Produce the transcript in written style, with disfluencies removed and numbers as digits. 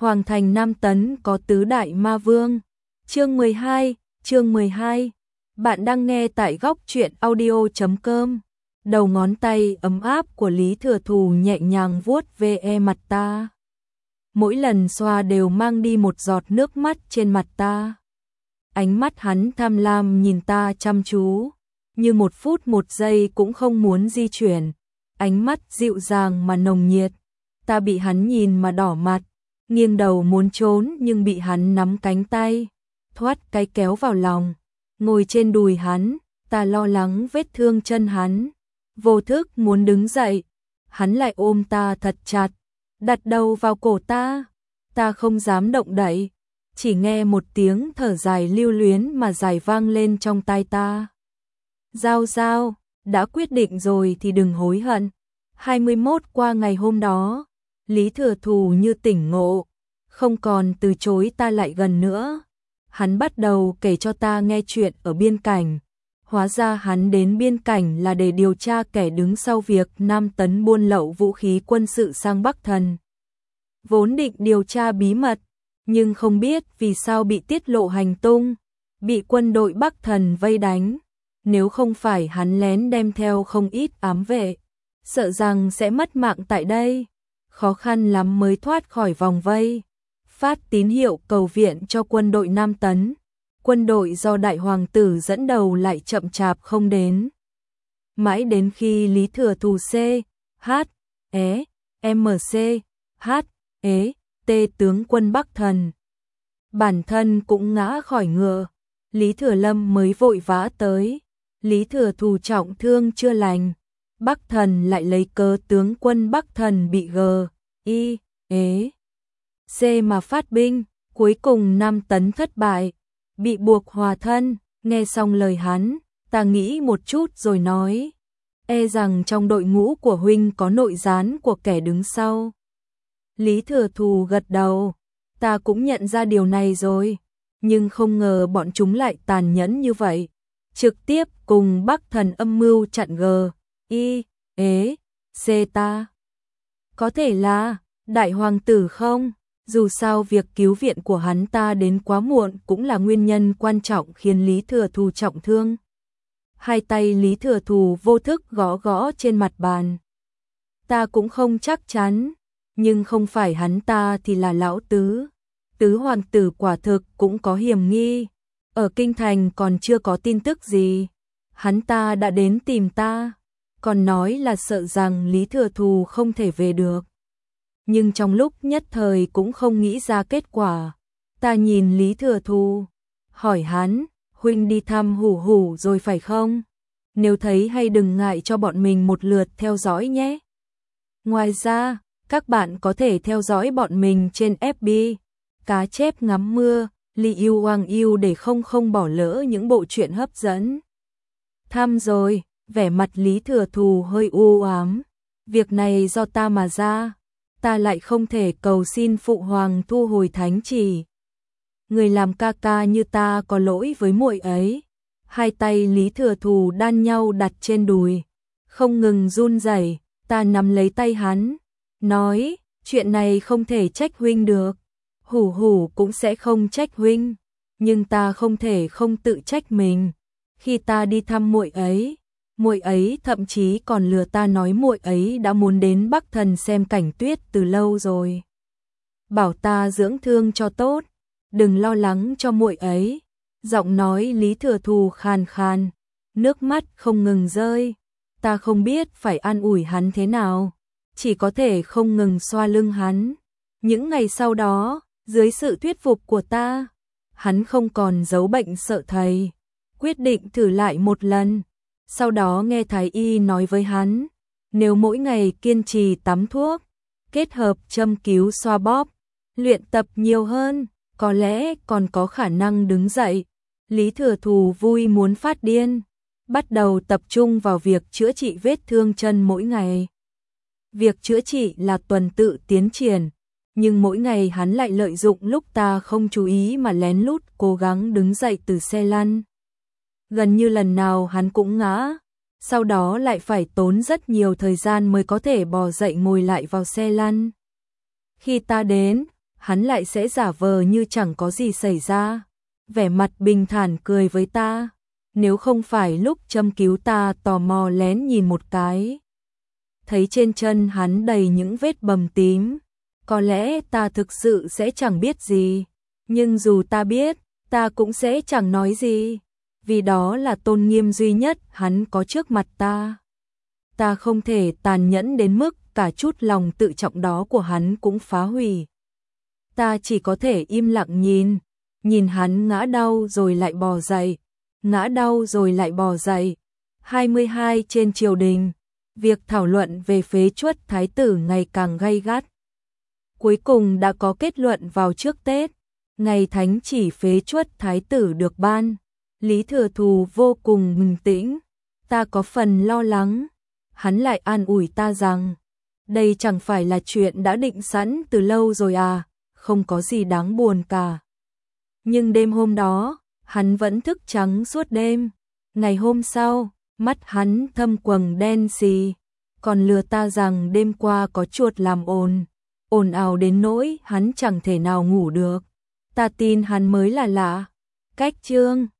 Hoàng thành Nam Tấn có tứ đại ma vương. Chương 12. Bạn đang nghe tại góc truyện audio.com. Đầu ngón tay ấm áp của Lý Thừa Thù nhẹ nhàng vuốt ve mặt ta. Mỗi lần xoa đều mang đi một giọt nước mắt trên mặt ta. Ánh mắt hắn tham lam nhìn ta chăm chú, như một phút một giây cũng không muốn di chuyển. Ánh mắt dịu dàng mà nồng nhiệt. Ta bị hắn nhìn mà đỏ mặt, nghiêng đầu muốn trốn nhưng bị hắn nắm cánh tay, thoát cái kéo vào lòng. Ngồi trên đùi hắn, ta lo lắng vết thương chân hắn. Vô thức muốn đứng dậy, hắn lại ôm ta thật chặt, đặt đầu vào cổ ta. Ta không dám động đậy, chỉ nghe một tiếng thở dài lưu luyến mà dài vang lên trong tai ta. Giao giao, đã quyết định rồi thì đừng hối hận. 21 qua ngày hôm đó, Lý Thừa Thù như tỉnh ngộ, không còn từ chối ta lại gần nữa. Hắn bắt đầu kể cho ta nghe chuyện ở biên cảnh. Hóa ra hắn đến biên cảnh là để điều tra kẻ đứng sau việc Nam Tấn buôn lậu vũ khí quân sự sang Bắc Thần. Vốn định điều tra bí mật, nhưng không biết vì sao bị tiết lộ hành tung, bị quân đội Bắc Thần vây đánh. Nếu không phải hắn lén đem theo không ít ám vệ, sợ rằng sẽ mất mạng tại đây. Khó khăn lắm mới thoát khỏi vòng vây, phát tín hiệu cầu viện cho quân đội Nam Tấn. Quân đội do đại hoàng tử dẫn đầu lại chậm chạp không đến. Mãi đến khi Lý Thừa Thù T tướng quân Bắc Thần bản thân cũng ngã khỏi ngựa, Lý Thừa Lâm mới vội vã tới. Lý Thừa Thù trọng thương chưa lành, Bắc Thần lại lấy cớ tướng quân Bắc Thần bị mà phát binh, cuối cùng Nam Tấn thất bại, bị buộc hòa thân. Nghe xong lời hắn, ta nghĩ một chút rồi nói, rằng trong đội ngũ của huynh có nội gián của kẻ đứng sau. Lý Thừa Thù gật đầu, ta cũng nhận ra điều này rồi, nhưng không ngờ bọn chúng lại tàn nhẫn như vậy, trực tiếp cùng Bắc Thần âm mưu chặn ta. Có thể là đại hoàng tử không? Dù sao việc cứu viện của hắn ta đến quá muộn cũng là nguyên nhân quan trọng khiến Lý Thừa Thù trọng thương. Hai tay Lý Thừa Thù vô thức gõ gõ trên mặt bàn. Ta cũng không chắc chắn, nhưng không phải hắn ta thì là lão tứ. Tứ hoàng tử quả thực cũng có hiểm nghi. Ở kinh thành còn chưa có tin tức gì, hắn ta đã đến tìm ta, còn nói là sợ rằng Lý Thừa Thù không thể về được. Nhưng trong lúc nhất thời cũng không nghĩ ra kết quả. Ta nhìn Lý Thừa Thù, hỏi hắn, huynh đi thăm Hủ Hủ rồi phải không? Nếu thấy hay đừng ngại cho bọn mình một lượt theo dõi nhé. Ngoài ra, các bạn có thể theo dõi bọn mình trên FB, Cá Chép Ngắm Mưa, Li Yêu Hoàng Yêu để không bỏ lỡ những bộ truyện hấp dẫn. Thăm rồi, vẻ mặt Lý Thừa Thù hơi u ám. Việc này do ta mà ra, ta lại không thể cầu xin phụ hoàng thu hồi thánh chỉ. Người làm ca ca như ta có lỗi với muội ấy. Hai tay Lý Thừa Thù đan nhau đặt trên đùi, không ngừng run rẩy. Ta nắm lấy tay hắn, nói, chuyện này không thể trách huynh được. Hủ Hủ cũng sẽ không trách huynh, nhưng ta không thể không tự trách mình. Khi ta đi thăm muội ấy thậm chí còn lừa ta nói muội ấy đã muốn đến Bắc Thần xem cảnh tuyết từ lâu rồi. Bảo ta dưỡng thương cho tốt, đừng lo lắng cho muội ấy. Giọng nói Lý Thừa Thù khàn khàn, nước mắt không ngừng rơi. Ta không biết phải an ủi hắn thế nào, chỉ có thể không ngừng xoa lưng hắn. Những ngày sau đó, dưới sự thuyết phục của ta, hắn không còn giấu bệnh sợ thầy, quyết định thử lại một lần. Sau đó nghe thái y nói với hắn, nếu mỗi ngày kiên trì tắm thuốc, kết hợp châm cứu xoa bóp, luyện tập nhiều hơn, có lẽ còn có khả năng đứng dậy. Lý Thừa Thù vui muốn phát điên, bắt đầu tập trung vào việc chữa trị vết thương chân mỗi ngày. Việc chữa trị là tuần tự tiến triển, nhưng mỗi ngày hắn lại lợi dụng lúc ta không chú ý mà lén lút cố gắng đứng dậy từ xe lăn. Gần như lần nào hắn cũng ngã, sau đó lại phải tốn rất nhiều thời gian mới có thể bò dậy ngồi lại vào xe lăn. Khi ta đến, hắn lại sẽ giả vờ như chẳng có gì xảy ra, vẻ mặt bình thản cười với ta. Nếu không phải lúc châm cứu ta tò mò lén nhìn một cái, thấy trên chân hắn đầy những vết bầm tím, có lẽ ta thực sự sẽ chẳng biết gì. Nhưng dù ta biết, ta cũng sẽ chẳng nói gì, vì đó là tôn nghiêm duy nhất hắn có trước mặt ta. Ta không thể tàn nhẫn đến mức cả chút lòng tự trọng đó của hắn cũng phá hủy. Ta chỉ có thể im lặng nhìn hắn ngã đau rồi lại bò dậy, ngã đau rồi lại bò dậy. 22 trên triều đình, việc thảo luận về phế truất thái tử ngày càng gay gắt. Cuối cùng đã có kết luận vào trước Tết, ngày thánh chỉ phế truất thái tử được ban. Lý Thừa Thù vô cùng bình tĩnh, ta có phần lo lắng. Hắn lại an ủi ta rằng, đây chẳng phải là chuyện đã định sẵn từ lâu rồi à, không có gì đáng buồn cả. Nhưng đêm hôm đó, hắn vẫn thức trắng suốt đêm. Ngày hôm sau, mắt hắn thâm quầng đen xì, còn lừa ta rằng đêm qua có chuột làm ồn ào đến nỗi hắn chẳng thể nào ngủ được. Ta tin hắn mới là lạ. Cách chương